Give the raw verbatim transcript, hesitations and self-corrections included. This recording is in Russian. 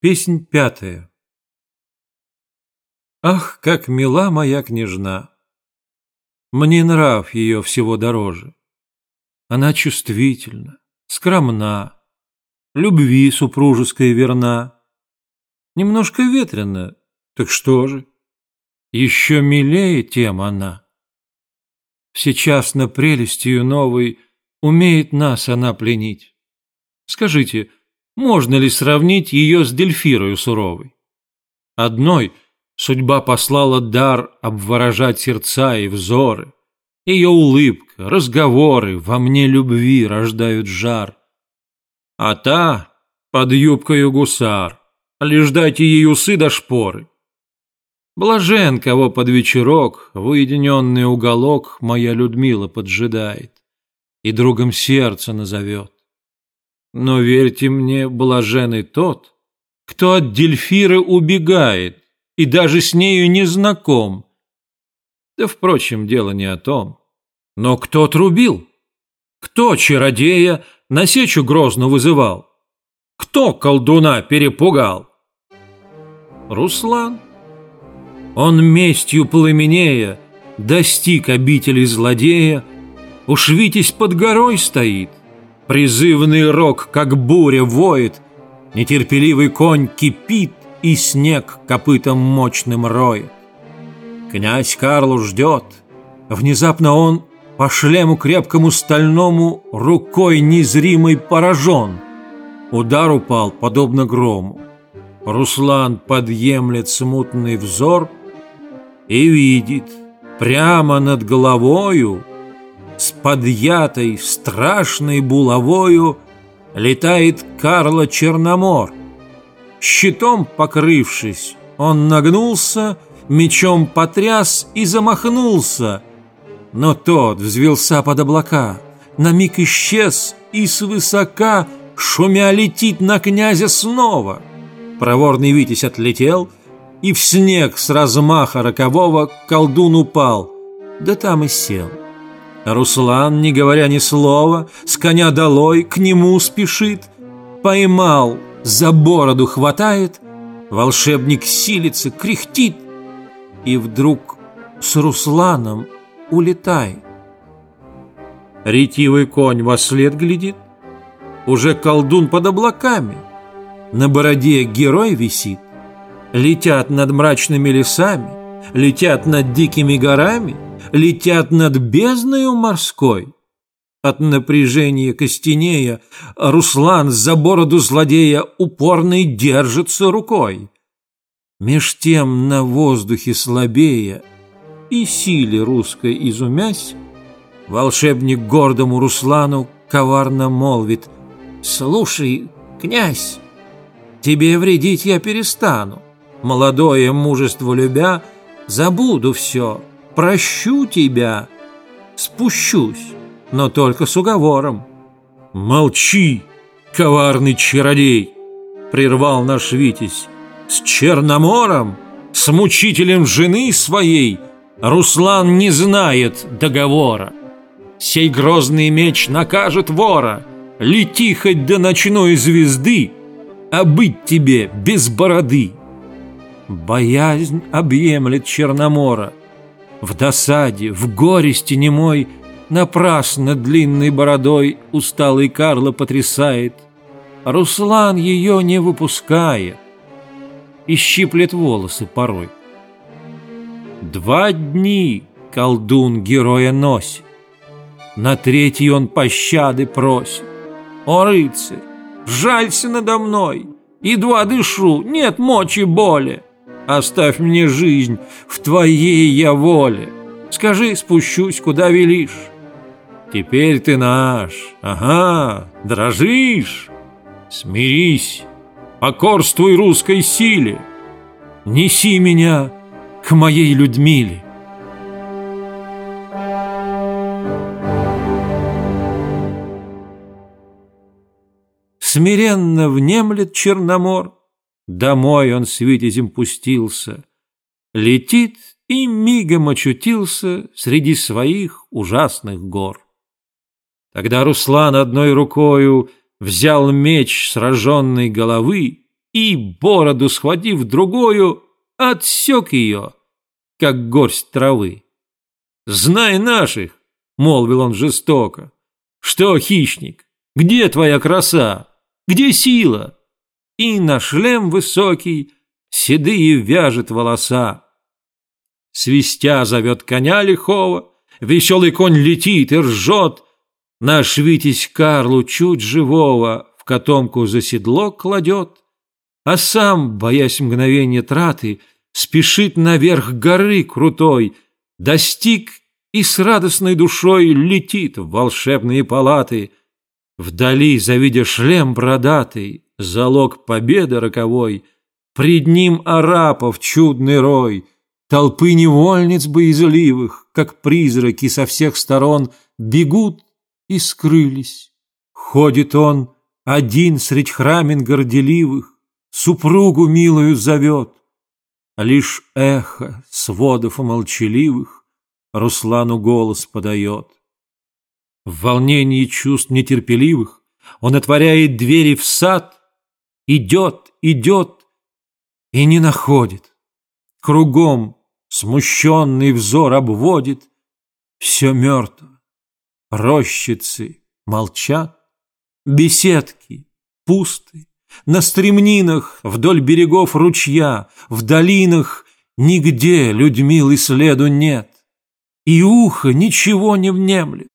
Песнь пятая. Ах, как мила моя княжна! Мне нрав ее всего дороже. Она чувствительна, скромна, любви супружеской верна. Немножко ветрена, так что же? Еще милее тем она. Всечасно прелестью новой умеет нас она пленить. Скажите, можно ли сравнить ее с Дельфирою суровой? Одной судьба послала дар обворожать сердца и взоры. Ее улыбка, разговоры во мне любви рождают жар. А та под юбкою гусар, лишь дайте ей усы до шпоры. Блажен, кого под вечерок в уединенный уголок моя Людмила поджидает и другом сердца назовет. Но верьте мне, блажен и тот, кто от Дельфиры убегает и даже с нею не знаком. Да, впрочем, дело не о том. Но кто трубил? Кто чародея на сечу грозно вызывал? Кто колдуна перепугал? Руслан. Он местью пламенея достиг обители злодея, уж Витязь под горой стоит, призывный рог, как буря, воет, нетерпеливый конь кипит и снег копытом мощным роет. Князь Карлу ждет, внезапно он по шлему крепкому стальному рукой незримой поражен. Удар упал, подобно грому. Руслан подъемлет смутный взор и видит прямо над головою с подъятой страшной булавою летает Карло Черномор. Щитом покрывшись, он нагнулся, мечом потряс и замахнулся. Но тот взвился под облака, на миг исчез и свысока, шумя, летит на князя снова. Проворный Витязь отлетел, и в снег с размаха рокового колдун упал, да там и сел. Руслан, не говоря ни слова, с коня долой к нему спешит, поймал, за бороду хватает, волшебник силится, кряхтит, и вдруг с Русланом улетает. Ретивый конь вослед глядит, уже колдун под облаками, на бороде герой висит, летят над мрачными лесами, летят над дикими горами, летят над бездною морской. От напряжения костенея Руслан за бороду злодея упорный держится рукой. Меж тем на воздухе слабея и силе русской изумясь, волшебник гордому Руслану коварно молвит: «Слушай, князь, тебе вредить я перестану. Молодое мужество любя, забуду все, прощу тебя, спущусь, но только с уговором». «Молчи, коварный чародей!» — прервал наш Витязь. «С Черномором, с мучителем жены своей, Руслан не знает договора. Сей грозный меч накажет вора, лети хоть до ночной звезды, а быть тебе без бороды». Боязнь объемлет Черномора. В досаде, в горести немой, напрасно длинной бородой усталый Карло потрясает. Руслан ее не выпускает и щиплет волосы порой. Два дни колдун героя носит, на третий он пощады просит. «О, рыцарь, жалься надо мной, едва дышу, нет мочи боли. Оставь мне жизнь, в твоей я воле. Скажи, спущусь, куда велишь. Теперь ты наш, ага, дрожишь. Смирись, покорствуй русской силе. Неси меня к моей Людмиле». Смиренно внемлет Черномор, домой он с Витязем пустился, летит и мигом очутился среди своих ужасных гор. Тогда Руслан одной рукою взял меч сраженной головы и, бороду схватив другую, отсек ее, как горсть травы. «Знай наших!» — молвил он жестоко. «Что, хищник, где твоя краса? Где сила?» И на шлем высокий седые вяжет волоса. Свистя зовет коня лихого, веселый конь летит и ржет. Наш Витязь Карлу чуть живого в котомку за седло кладет, а сам, боясь мгновения траты, спешит наверх горы крутой, достиг и с радостной душой летит в волшебные палаты. Вдали, завидя шлем бродатый, залог победы роковой, пред ним арапов чудный рой, толпы невольниц боязливых, как призраки со всех сторон, бегут и скрылись. Ходит он один средь храмин горделивых, супругу милую зовет, а лишь эхо сводов молчаливых Руслану голос подает. В волнении чувств нетерпеливых он отворяет двери в сад, идет, идет и не находит. Кругом смущенный взор обводит, все мертво. Рощицы молчат, беседки пусты, на стремнинах вдоль берегов ручья, в долинах нигде Людмилы следу нет, и ухо ничего не внемлет.